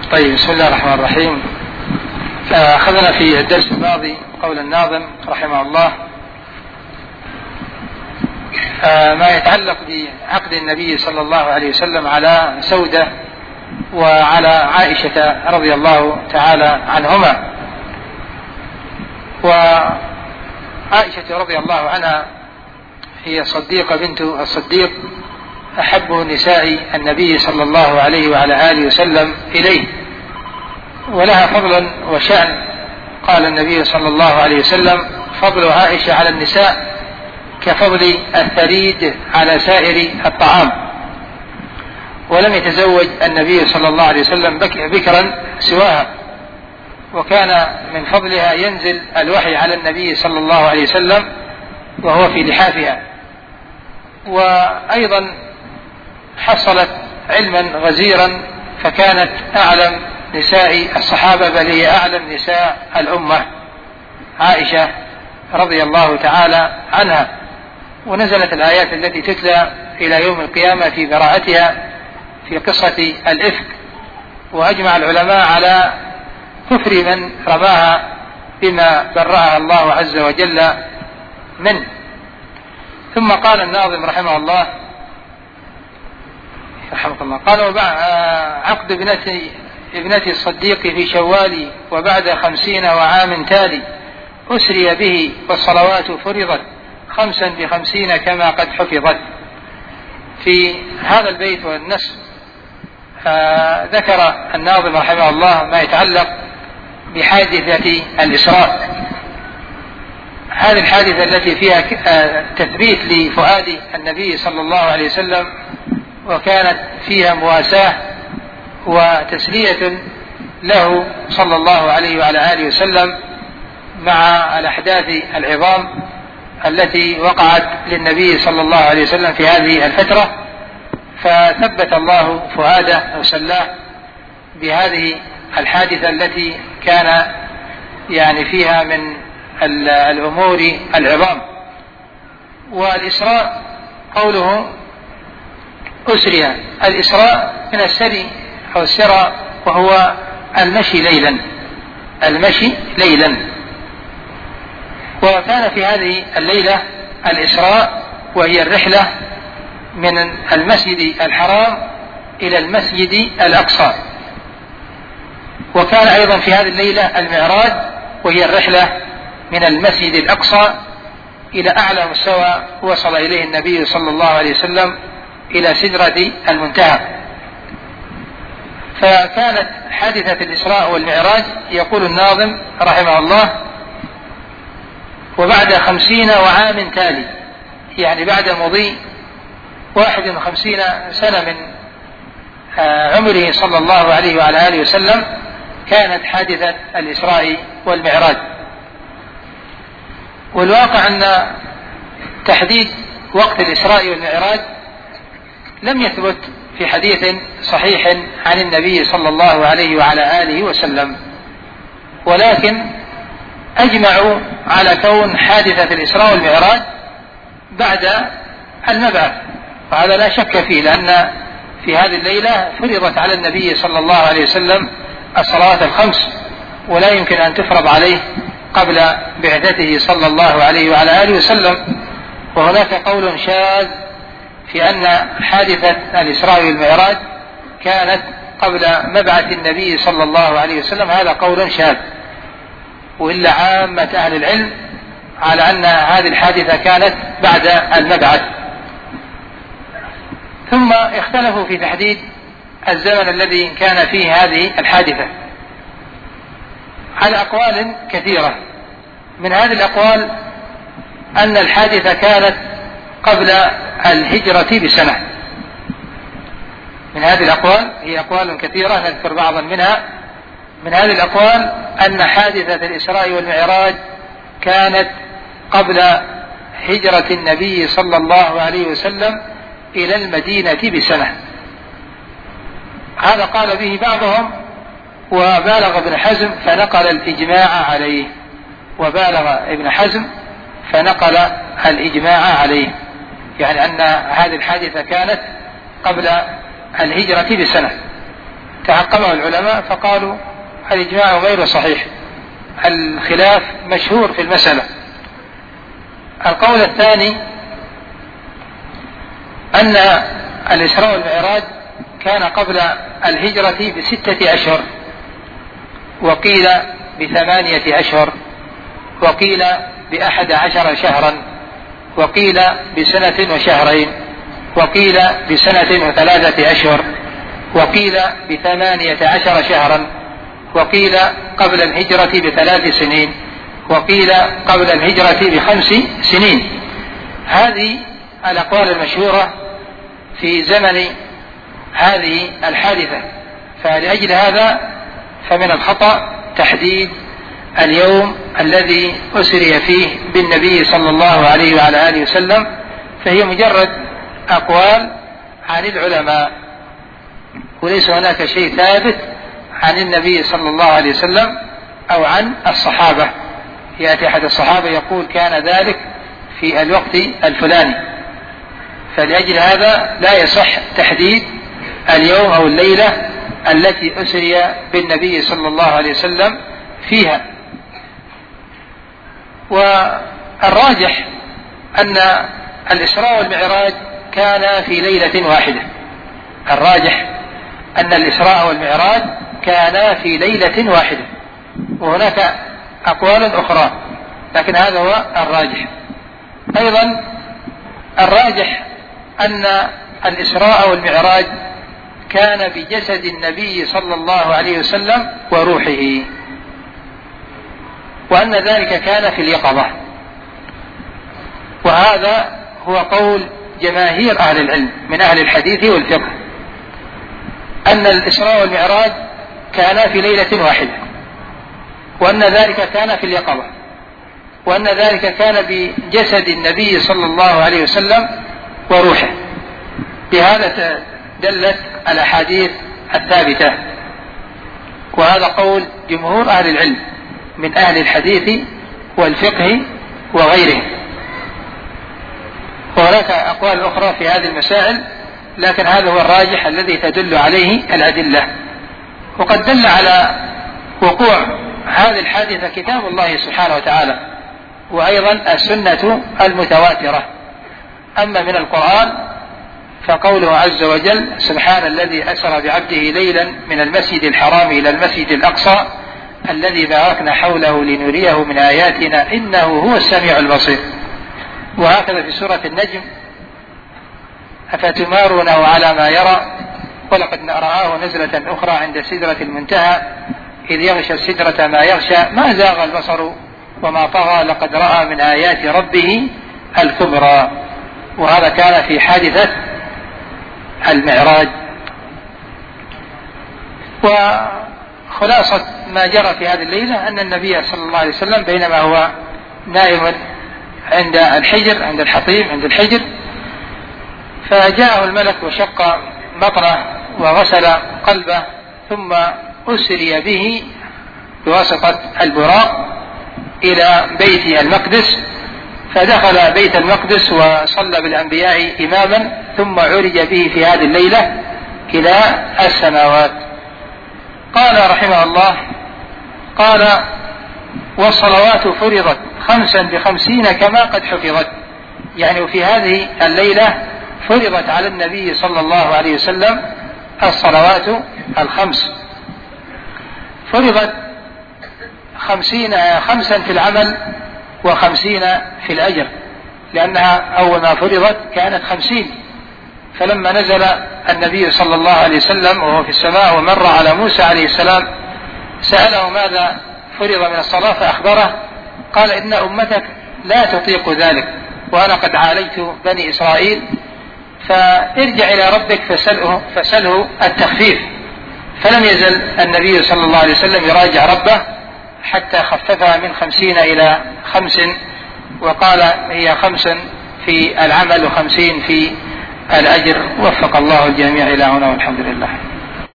طيب، بسم الله الرحمن الرحيم. أخذنا في الدرس الماضي قول الناظم رحمه الله ما يتعلق بعقد النبي صلى الله عليه وسلم على سودة وعلى عائشة رضي الله تعالى عنهما. وعائشة رضي الله عنها هي الصديقة بنت الصديق، أحب نساء النبي صلى الله عليه وعلى آله وسلم إليه، ولها فضل وشأن. قال النبي صلى الله عليه وسلم: فضل عائشة على النساء كفضل الثريد على سائر الطعام. ولم يتزوج النبي صلى الله عليه وسلم بكرا سواها، وكان من فضلها ينزل الوحي على النبي صلى الله عليه وسلم وهو في لحافها. وأيضا حصلت علما غزيرا، فكانت أعلم نساء الصحابة، بل هي أعلم نساء الأمة عائشة رضي الله تعالى عنها. ونزلت الآيات التي تتلى إلى يوم القيامة في براءتها في قصة الإفك، وأجمع العلماء على كفر من رماها بما برأها الله عز وجل منه. ثم قال الناظم رحمه الله قال: عقد ابنة الصديق في شوال وبعد 50 وعام تالي، أسري به والصلوات فرضت 5 ب50 كما قد حفظت. في هذا البيت والنص ذكر الناظم رحمه الله ما يتعلق بحادثة الإسراء. هذه الحادثة التي فيها تثبيت لفؤاد النبي صلى الله عليه وسلم، وكانت فيها مواساة وتسلية له صلى الله عليه وعلى آله وسلم مع الأحداث العظام التي وقعت للنبي صلى الله عليه وسلم في هذه الفترة. فثبت الله فؤاده وسلاه بهذه الحادثة التي كان فيها من الأمور العظام. والإسراء قوله أسري، الإسراء من السري أو السرى، وهو المشي ليلا. وكان في هذه الليلة الإسراء، وهي الرحلة من المسجد الحرام إلى المسجد الأقصى. وكان أيضا في هذه الليلة المعراج، وهي الرحلة من المسجد الأقصى إلى أعلى مستوى وصل إليه النبي صلى الله عليه وسلم، إلى سدرة المنتهى. فكانت حادثة الإسراء والمعراج، يقول الناظم رحمه الله: وبعد 50 وعام تالي، يعني بعد مضي 51 سنة من عمره صلى الله عليه وعلى آله وسلم، كانت حادثة الإسراء والمعراج. والواقع أن تحديد وقت الإسراء والمعراج لم يثبت في حديث صحيح عن النبي صلى الله عليه وعلى آله وسلم، ولكن أجمعوا على كون حادثة الإسراء والمعراج بعد المبعث، وهذا لا شك فيه، لأن في هذه الليلة فرضت على النبي صلى الله عليه وسلم الصلوات الخمس، ولا يمكن أن تفرض عليه قبل بعثته صلى الله عليه وعلى آله وسلم. وهناك قول شاذ في أن حادثة الإسراء والمعراج كانت قبل مبعث النبي صلى الله عليه وسلم، هذا قول شاذ، وإلا عامة أهل العلم على أن هذه الحادثة كانت بعد المبعث. ثم اختلفوا في تحديد الزمن الذي كان فيه هذه الحادثة على أقوال كثيرة. من هذه الأقوال أن الحادثة كانت قبل الهجرة بسنة. من هذه الأقوال، هي أقوال كثيرة نذكر بعضا منها. من هذه الأقوال أن حادثة الإسراء والمعراج كانت قبل هجرة النبي صلى الله عليه وسلم إلى المدينة بسنة. هذا قال به بعضهم، وبالغ ابن حزم فنقل الإجماع عليه، يعني أن هذه الحادثة كانت قبل الهجرة بسنة. تعقبه العلماء فقالوا الإجماع غير صحيح، الخلاف مشهور في المسألة. القول الثاني أن الإسراء والمعراج كان قبل الهجرة ب6 أشهر، وقيل ب8 أشهر، وقيل ب11 شهرا، وقيل ب1 وشهرين، وقيل ب1 و3 أشهر، وقيل ب18 شهرا، وقيل قبل الهجرة ب3 سنين، وقيل قبل الهجرة ب5 سنين. هذه الأقوال المشهورة في زمن هذه الحادثة. فلأجل هذا فمن الخطأ تحديد اليوم الذي أسري فيه بالنبي صلى الله عليه وعلى آله وسلم، فهي مجرد أقوال عن العلماء، وليس هناك شيء ثابت عن النبي صلى الله عليه وسلم أو عن الصحابة. يأتي أحد الصحابة يقول كان ذلك في الوقت الفلاني، فلأجل هذا لا يصح تحديد اليوم أو الليلة التي أسري بالنبي صلى الله عليه وسلم فيها. والراجح أن الإسراء والمعراج كان في ليلة واحدة. الراجح أن الإسراء والمعراج كان في ليلة واحدة، وهناك أقوال أخرى، لكن هذا هو الراجح. أيضا الراجح أن الإسراء والمعراج كان بجسد النبي صلى الله عليه وسلم وروحه، وأن ذلك كان في اليقظة. وهذا هو قول جماهير أهل العلم من أهل الحديث والفقه، أن الإسراء والمعراج كان في ليلة واحدة، وأن ذلك كان في اليقظة، وأن ذلك كان بجسد النبي صلى الله عليه وسلم وروحه. بهذا دلت الأحاديث الثابتة، وهذا قول جمهور أهل العلم من أهل الحديث والفقه وغيرهم. وهناك أقوال أخرى في هذه المسائل، لكن هذا هو الراجح الذي تدل عليه الأدلة. وقد دل على وقوع هذه الحادثة كتاب الله سبحانه وتعالى، وأيضا السنة المتواترة. أما من القرآن فقوله عز وجل: سبحان الذي أسرى بعبده ليلا من المسجد الحرام إلى المسجد الأقصى الذي باركنا حوله لنريه من آياتنا إنه هو السميع البصير. وهكذا في سورة النجم: أفتمارونه على ما يرى ولقد رآه نزلة أخرى عند سدرة المنتهى إذ يغشى السدرة ما يغشى ما زاغ البصر وما طغى لقد رأى من آيات ربه الكبرى. وهذا كان في حادثة المعراج. وخلاصة ما جرى في هذه الليلة أن النبي صلى الله عليه وسلم بينما هو نائم عند الحجر، عند الحطيم، عند الحجر، فجاءه الملك وشق بطنه وغسل قلبه، ثم أسري به بواسطة البراق إلى بيت المقدس، فدخل بيت المقدس وصلى بالأنبياء إماما، ثم عرج به في هذه الليلة إلى السماوات. قال رحمه الله: قال: والصلوات فرضت 55 كما قد حفظت. يعني في هذه الليلة فرضت على النبي صلى الله عليه وسلم الصلوات 5. فرضت 5 في العمل و50 في الأجر، لأنها أول ما فرضت كانت 50، فلما نزل النبي صلى الله عليه وسلم وهو في السماء ومر على موسى عليه السلام سأله ماذا فرض من الصلاة فأخبره، قال: إن أمتك لا تطيق ذلك، وأنا قد عالجت بني إسرائيل، فارجع إلى ربك فسله التخفيف. فلم يزل النبي صلى الله عليه وسلم يراجع ربه حتى خففها من 50 إلى 5، وقال: هي 5 في العمل و50 في الأجر. وفق الله الجميع إلى هنا، والحمد لله.